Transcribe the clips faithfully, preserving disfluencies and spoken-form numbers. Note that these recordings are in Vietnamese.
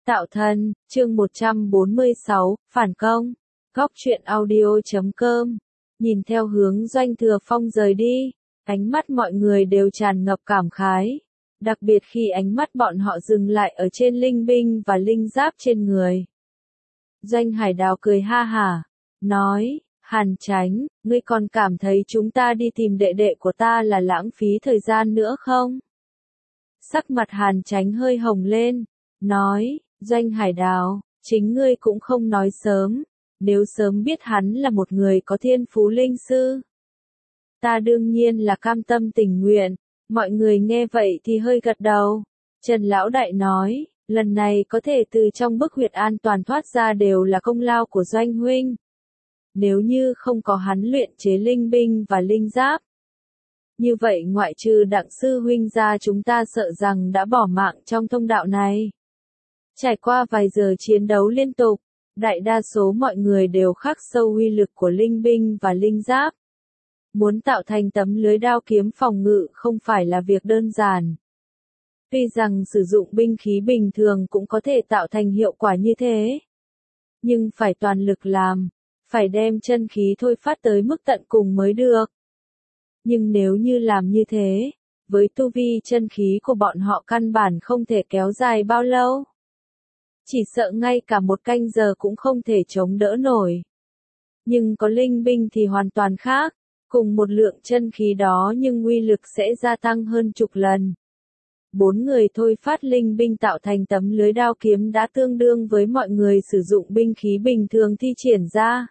Tạo thân, chương một trăm bốn mươi sáu, phản công. Góc truyện audio chấm com. Nhìn theo hướng Doanh Thừa Phong rời đi, ánh mắt mọi người đều tràn ngập cảm khái. Đặc biệt khi ánh mắt bọn họ dừng lại ở trên linh binh và linh giáp trên người. Doanh Hải Đào cười ha hả, nói, Hàn Chánh, ngươi còn cảm thấy chúng ta đi tìm đệ đệ của ta là lãng phí thời gian nữa không? Sắc mặt Hàn Chánh hơi hồng lên, nói, Doanh Hải Đào, chính ngươi cũng không nói sớm, nếu sớm biết hắn là một người có thiên phú linh sư. Ta đương nhiên là cam tâm tình nguyện, mọi người nghe vậy thì hơi gật đầu. Trần Lão Đại nói, lần này có thể từ trong bức huyệt an toàn thoát ra đều là công lao của Doanh huynh. Nếu như không có hắn luyện chế linh binh và linh giáp, như vậy ngoại trừ Đặng sư huynh ra chúng ta sợ rằng đã bỏ mạng trong thông đạo này. Trải qua vài giờ chiến đấu liên tục, đại đa số mọi người đều khắc sâu uy lực của linh binh và linh giáp. Muốn tạo thành tấm lưới đao kiếm phòng ngự không phải là việc đơn giản. Tuy rằng sử dụng binh khí bình thường cũng có thể tạo thành hiệu quả như thế, nhưng phải toàn lực làm, phải đem chân khí thôi phát tới mức tận cùng mới được. Nhưng nếu như làm như thế, với tu vi chân khí của bọn họ căn bản không thể kéo dài bao lâu. Chỉ sợ ngay cả một canh giờ cũng không thể chống đỡ nổi. Nhưng có linh binh thì hoàn toàn khác, cùng một lượng chân khí đó nhưng uy lực sẽ gia tăng hơn chục lần. Bốn người thôi phát linh binh tạo thành tấm lưới đao kiếm đã tương đương với mọi người sử dụng binh khí bình thường thi triển ra.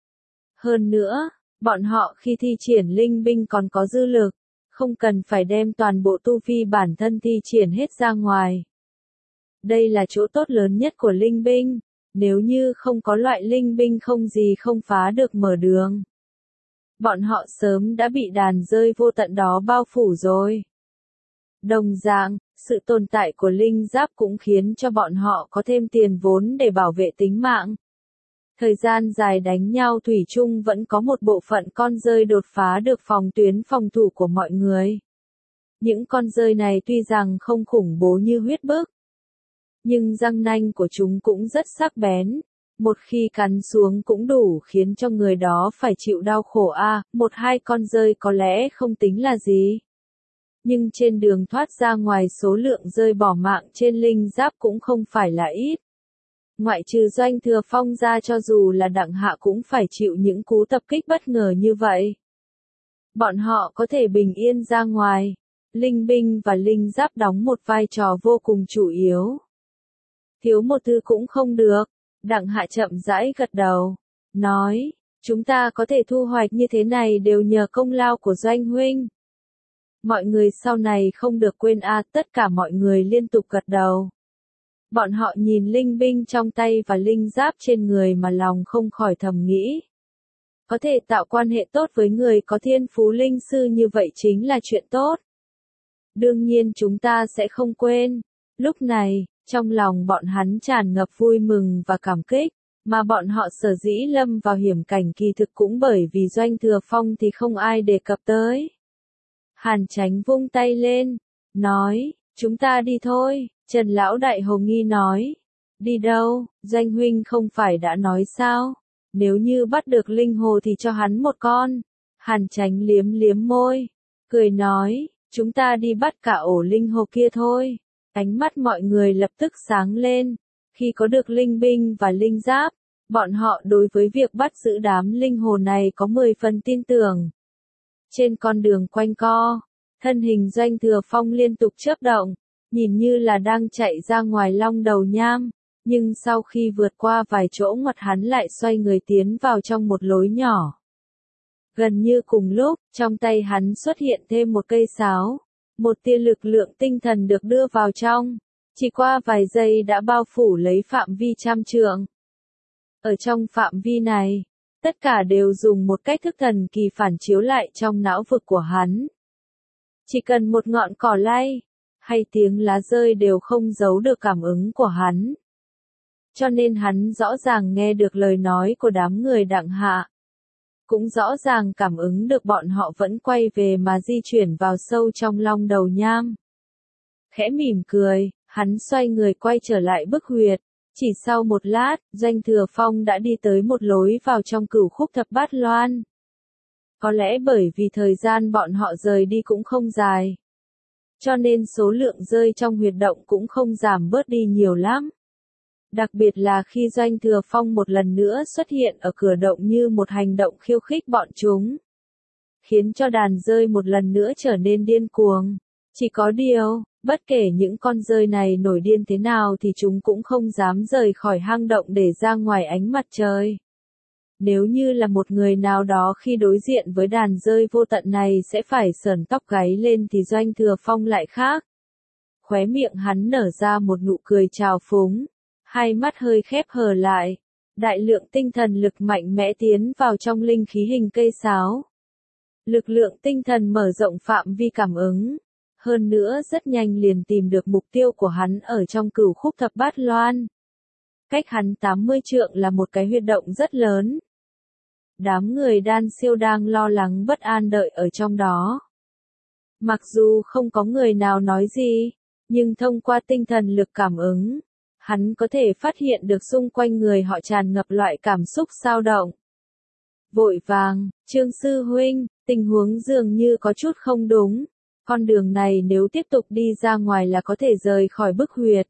Hơn nữa, bọn họ khi thi triển linh binh còn có dư lực, không cần phải đem toàn bộ tu vi bản thân thi triển hết ra ngoài. Đây là chỗ tốt lớn nhất của linh binh, nếu như không có loại linh binh không gì không phá được mở đường. Bọn họ sớm đã bị đàn rơi vô tận đó bao phủ rồi. Đồng dạng, sự tồn tại của linh giáp cũng khiến cho bọn họ có thêm tiền vốn để bảo vệ tính mạng. Thời gian dài đánh nhau thủy chung vẫn có một bộ phận con rơi đột phá được phòng tuyến phòng thủ của mọi người. Những con rơi này tuy rằng không khủng bố như huyết bức, nhưng răng nanh của chúng cũng rất sắc bén. Một khi cắn xuống cũng đủ khiến cho người đó phải chịu đau khổ a. À, một hai con rơi có lẽ không tính là gì. Nhưng trên đường thoát ra ngoài số lượng rơi bỏ mạng trên linh giáp cũng không phải là ít. Ngoại trừ Doanh Thừa Phong ra cho dù là Đặng Hạ cũng phải chịu những cú tập kích bất ngờ như vậy. Bọn họ có thể bình yên ra ngoài. Linh binh và linh giáp đóng một vai trò vô cùng chủ yếu. Thiếu một thứ cũng không được. Đặng Hạ chậm rãi gật đầu, nói, chúng ta có thể thu hoạch như thế này đều nhờ công lao của Doanh huynh. Mọi người sau này không được quên a. À, tất cả mọi người liên tục gật đầu. Bọn họ nhìn linh binh trong tay và linh giáp trên người mà lòng không khỏi thầm nghĩ. Có thể tạo quan hệ tốt với người có thiên phú linh sư như vậy chính là chuyện tốt. Đương nhiên chúng ta sẽ không quên. Lúc này, trong lòng bọn hắn tràn ngập vui mừng và cảm kích, mà bọn họ sở dĩ lâm vào hiểm cảnh kỳ thực cũng bởi vì Doanh Thừa Phong thì không ai đề cập tới. Hàn Chánh vung tay lên, nói, chúng ta đi thôi. Trần Lão Đại hồ nghi nói, đi đâu, Doanh huynh không phải đã nói sao, nếu như bắt được linh hồ thì cho hắn một con. Hàn Chánh liếm liếm môi, cười nói, chúng ta đi bắt cả ổ linh hồ kia thôi. Ánh mắt mọi người lập tức sáng lên, khi có được linh binh và linh giáp, bọn họ đối với việc bắt giữ đám linh hồ này có mười phần tin tưởng. Trên con đường quanh co, thân hình Doanh Thừa Phong liên tục chớp động, nhìn như là đang chạy ra ngoài Long Đầu Nham, nhưng sau khi vượt qua vài chỗ ngoặt hắn lại xoay người tiến vào trong một lối nhỏ. Gần như cùng lúc, trong tay hắn xuất hiện thêm một cây sáo. Một tia lực lượng tinh thần được đưa vào trong, chỉ qua vài giây đã bao phủ lấy phạm vi trăm trượng. Ở trong phạm vi này, tất cả đều dùng một cách thức thần kỳ phản chiếu lại trong não vực của hắn. Chỉ cần một ngọn cỏ lay, hay tiếng lá rơi đều không giấu được cảm ứng của hắn. Cho nên hắn rõ ràng nghe được lời nói của đám người Đặng Hạ. Cũng rõ ràng cảm ứng được bọn họ vẫn quay về mà di chuyển vào sâu trong Long Đầu Nham. Khẽ mỉm cười, Hắn xoay người quay trở lại bức huyệt. Chỉ sau một lát, Doanh Thừa Phong đã đi tới một lối vào trong cửu khúc thập bát loan. Có lẽ bởi vì thời gian bọn họ rời đi cũng không dài. Cho nên số lượng rơi trong huyệt động cũng không giảm bớt đi nhiều lắm. Đặc biệt là khi Doanh Thừa Phong một lần nữa xuất hiện ở cửa động như một hành động khiêu khích bọn chúng. Khiến cho đàn rơi một lần nữa trở nên điên cuồng. Chỉ có điều, bất kể những con rơi này nổi điên thế nào thì chúng cũng không dám rời khỏi hang động để ra ngoài ánh mặt trời. Nếu như là một người nào đó khi đối diện với đàn rơi vô tận này sẽ phải sởn tóc gáy lên thì Doanh Thừa Phong lại khác. Khóe miệng hắn nở ra một nụ cười trào phúng, hai mắt hơi khép hờ lại, đại lượng tinh thần lực mạnh mẽ tiến vào trong linh khí hình cây sáo. Lực lượng tinh thần mở rộng phạm vi cảm ứng, hơn nữa rất nhanh liền tìm được mục tiêu của hắn ở trong cửu khúc thập bát loan. Cách hắn tám mươi trượng là một cái huyệt động rất lớn. Đám người Đan Siêu đang lo lắng bất an đợi ở trong đó. Mặc dù không có người nào nói gì, nhưng thông qua tinh thần lực cảm ứng, hắn có thể phát hiện được xung quanh người họ tràn ngập loại cảm xúc xao động. Vội vàng, Trương Sư Huynh, tình huống dường như có chút không đúng. Con đường này nếu tiếp tục đi ra ngoài là có thể rời khỏi bức huyệt.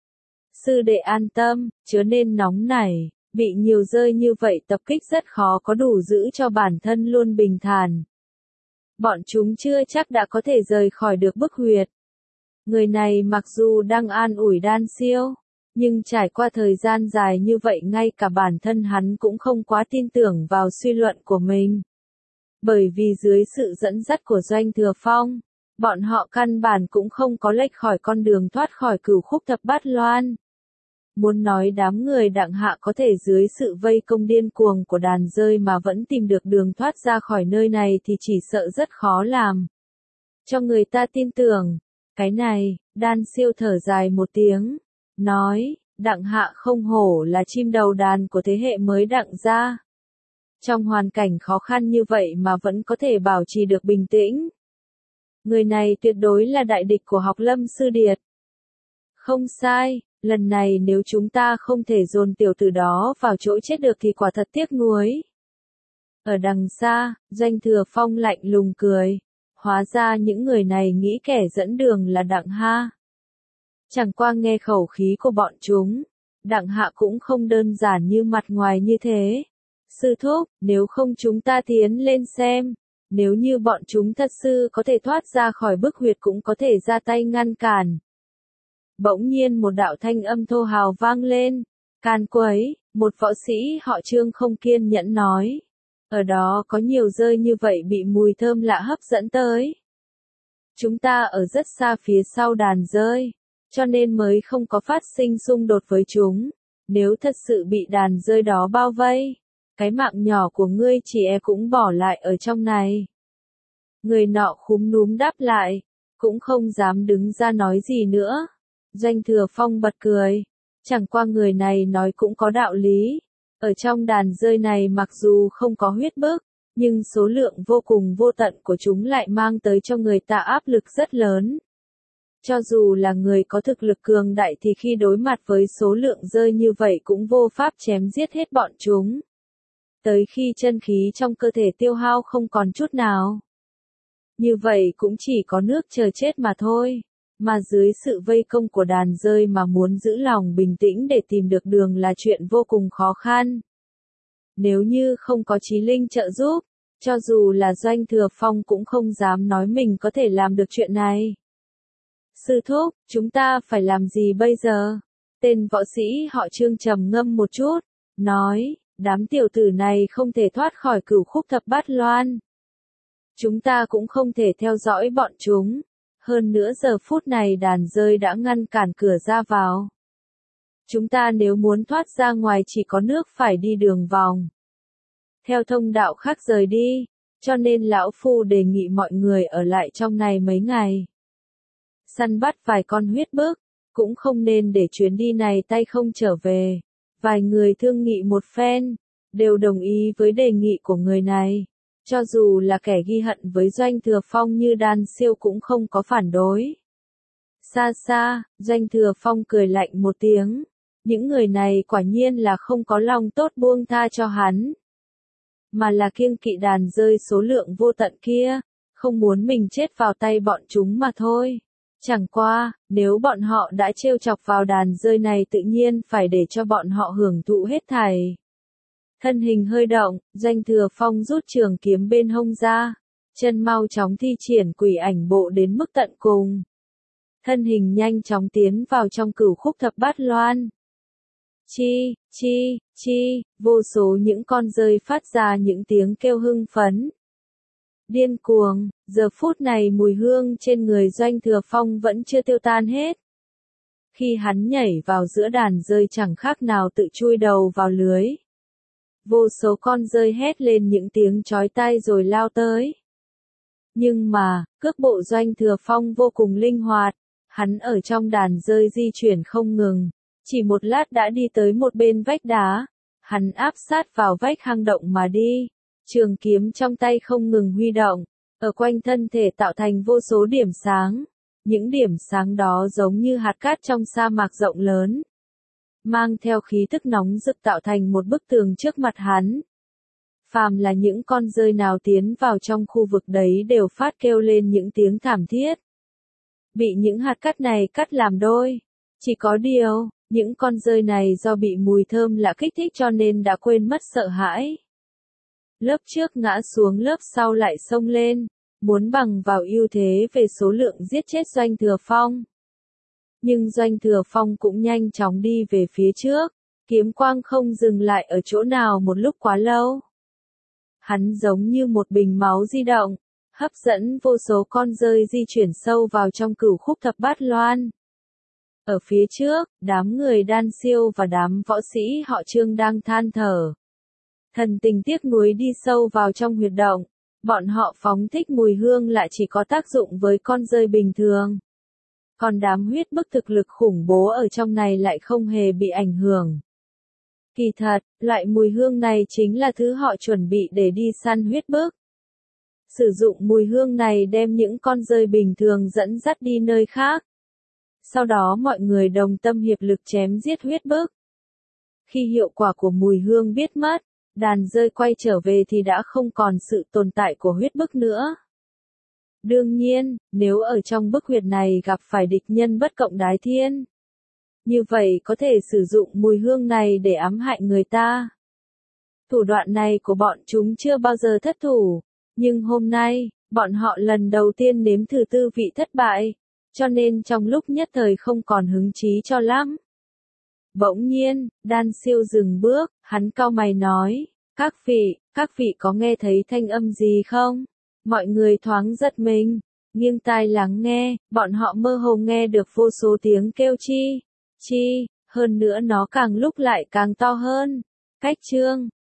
Sư đệ an tâm, chớ nên nóng nảy, bị nhiều rơi như vậy tập kích rất khó có đủ giữ cho bản thân luôn bình thản. Bọn chúng chưa chắc đã có thể rời khỏi được bức huyệt. Người này mặc dù đang an ủi Đan Siêu, nhưng trải qua thời gian dài như vậy ngay cả bản thân hắn cũng không quá tin tưởng vào suy luận của mình. Bởi vì dưới sự dẫn dắt của Doanh Thừa Phong, bọn họ căn bản cũng không có lệch khỏi con đường thoát khỏi cửu khúc thập bát loan. Muốn nói đám người Đặng Hạ có thể dưới sự vây công điên cuồng của đàn rơi mà vẫn tìm được đường thoát ra khỏi nơi này thì chỉ sợ rất khó làm. Cho người ta tin tưởng, cái này, Đan Siêu thở dài một tiếng, nói, Đặng Hạ không hổ là chim đầu đàn của thế hệ mới Đặng gia. Trong hoàn cảnh khó khăn như vậy mà vẫn có thể bảo trì được bình tĩnh. Người này tuyệt đối là đại địch của Học Lâm Sư Điệt. Không sai, lần này nếu chúng ta không thể dồn tiểu tử đó vào chỗ chết được thì quả thật tiếc nuối. Ở đằng xa, Doanh Thừa Phong lạnh lùng cười. Hóa ra những người này nghĩ kẻ dẫn đường là Đặng Ha. Chẳng qua nghe khẩu khí của bọn chúng, Đặng Hạ cũng không đơn giản như mặt ngoài như thế. Sư thúc, nếu không chúng ta tiến lên xem. Nếu như bọn chúng thật sự có thể thoát ra khỏi bức huyệt cũng có thể ra tay ngăn cản. Bỗng nhiên một đạo thanh âm thô hào vang lên. Can quấy, một võ sĩ họ Trương không kiên nhẫn nói. Ở đó có nhiều rơi như vậy bị mùi thơm lạ hấp dẫn tới. Chúng ta ở rất xa phía sau đàn rơi, cho nên mới không có phát sinh xung đột với chúng. Nếu thật sự bị đàn rơi đó bao vây, cái mạng nhỏ của ngươi chỉ e cũng bỏ lại ở trong này. Người nọ khúm núm đáp lại, cũng không dám đứng ra nói gì nữa. Doanh Thừa Phong bật cười, chẳng qua người này nói cũng có đạo lý. Ở trong đàn rơi này mặc dù không có huyết bức, nhưng số lượng vô cùng vô tận của chúng lại mang tới cho người ta áp lực rất lớn. Cho dù là người có thực lực cường đại thì khi đối mặt với số lượng rơi như vậy cũng vô pháp chém giết hết bọn chúng. Tới khi chân khí trong cơ thể tiêu hao không còn chút nào. Như vậy cũng chỉ có nước chờ chết mà thôi. Mà dưới sự vây công của đàn rơi mà muốn giữ lòng bình tĩnh để tìm được đường là chuyện vô cùng khó khăn. Nếu như không có Chí Linh trợ giúp, cho dù là Doanh Thừa Phong cũng không dám nói mình có thể làm được chuyện này. Sư thúc, chúng ta phải làm gì bây giờ? Tên võ sĩ họ Trương trầm ngâm một chút, nói, đám tiểu tử này không thể thoát khỏi cửu khúc thập bát loan. Chúng ta cũng không thể theo dõi bọn chúng. Hơn nữa giờ phút này đàn rơi đã ngăn cản cửa ra vào. Chúng ta nếu muốn thoát ra ngoài chỉ có nước phải đi đường vòng. Theo thông đạo khác rời đi, cho nên lão phu đề nghị mọi người ở lại trong này mấy ngày. Săn bắt vài con huyết bức, cũng không nên để chuyến đi này tay không trở về. Vài người thương nghị một phen, đều đồng ý với đề nghị của người này. Cho dù là kẻ ghi hận với Doanh Thừa Phong như Đan Siêu cũng không có phản đối. Xa xa, Doanh Thừa Phong cười lạnh một tiếng. Những người này quả nhiên là không có lòng tốt buông tha cho hắn, mà là kiêng kỵ đàn rơi số lượng vô tận kia, không muốn mình chết vào tay bọn chúng mà thôi. Chẳng qua, nếu bọn họ đã trêu chọc vào đàn rơi này tự nhiên phải để cho bọn họ hưởng thụ hết thảy. Thân hình hơi động, Doanh Thừa Phong rút trường kiếm bên hông ra, chân mau chóng thi triển quỷ ảnh bộ đến mức tận cùng. Thân hình nhanh chóng tiến vào trong cửu khúc thập bát loan. Chi, chi, chi, vô số những con rơi phát ra những tiếng kêu hưng phấn. Điên cuồng, giờ phút này mùi hương trên người Doanh Thừa Phong vẫn chưa tiêu tan hết. Khi hắn nhảy vào giữa đàn rơi chẳng khác nào tự chui đầu vào lưới. Vô số con rơi hét lên những tiếng chói tai rồi lao tới. Nhưng mà, cước bộ Doanh Thừa Phong vô cùng linh hoạt, hắn ở trong đàn rơi di chuyển không ngừng, chỉ một lát đã đi tới một bên vách đá, hắn áp sát vào vách hang động mà đi, trường kiếm trong tay không ngừng huy động, ở quanh thân thể tạo thành vô số điểm sáng, những điểm sáng đó giống như hạt cát trong sa mạc rộng lớn, mang theo khí tức nóng rực tạo thành một bức tường trước mặt hắn. Phàm là những con rơi nào tiến vào trong khu vực đấy đều phát kêu lên những tiếng thảm thiết. Bị những hạt cát này cắt làm đôi. Chỉ có điều, những con rơi này do bị mùi thơm lạ kích thích cho nên đã quên mất sợ hãi. Lớp trước ngã xuống lớp sau lại xông lên, muốn bằng vào ưu thế về số lượng giết chết Doanh Thừa Phong. Nhưng Doanh Thừa Phong cũng nhanh chóng đi về phía trước, kiếm quang không dừng lại ở chỗ nào một lúc quá lâu. Hắn giống như một bình máu di động, hấp dẫn vô số con rơi di chuyển sâu vào trong cửu khúc thập bát loan. Ở phía trước, đám người Đan Siêu và đám võ sĩ họ Trương đang than thở. Thần tình tiếc nuối đi sâu vào trong huyệt động, bọn họ phóng thích mùi hương lại chỉ có tác dụng với con rơi bình thường. Còn đám huyết bức thực lực khủng bố ở trong này lại không hề bị ảnh hưởng. Kỳ thật, loại mùi hương này chính là thứ họ chuẩn bị để đi săn huyết bức. Sử dụng mùi hương này đem những con rơi bình thường dẫn dắt đi nơi khác. Sau đó mọi người đồng tâm hiệp lực chém giết huyết bức. Khi hiệu quả của mùi hương biết mất, đàn rơi quay trở về thì đã không còn sự tồn tại của huyết bức nữa. Đương nhiên, nếu ở trong bức huyệt này gặp phải địch nhân bất cộng đái thiên, như vậy có thể sử dụng mùi hương này để ám hại người ta. Thủ đoạn này của bọn chúng chưa bao giờ thất thủ, nhưng hôm nay, bọn họ lần đầu tiên nếm thử tư vị thất bại, cho nên trong lúc nhất thời không còn hứng chí cho lắm. Bỗng nhiên, Đan Siêu dừng bước, hắn cau mày nói, các vị, các vị có nghe thấy thanh âm gì không? Mọi người thoáng giật mình, nghiêng tai lắng nghe, bọn họ mơ hồ nghe được vô số tiếng kêu chi, chi, hơn nữa nó càng lúc lại càng to hơn. Cách Trương,